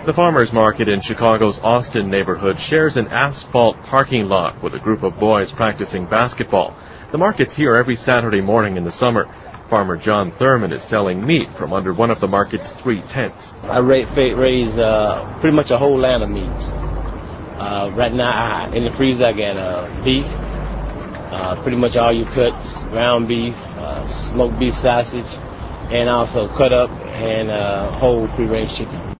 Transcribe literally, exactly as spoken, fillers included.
The farmers market in Chicago's Austin neighborhood shares an asphalt parking lot with a group of boys practicing basketball. The market's here every Saturday morning in the summer. Farmer John Thurman is selling meat from under one of the market's three tents. I raise uh, pretty much a whole line of meats. Uh, right now, I, in the freezer, I got uh, beef, uh, pretty much all your cuts, ground beef, uh, smoked beef sausage, and also cut up and uh, whole free-range chicken.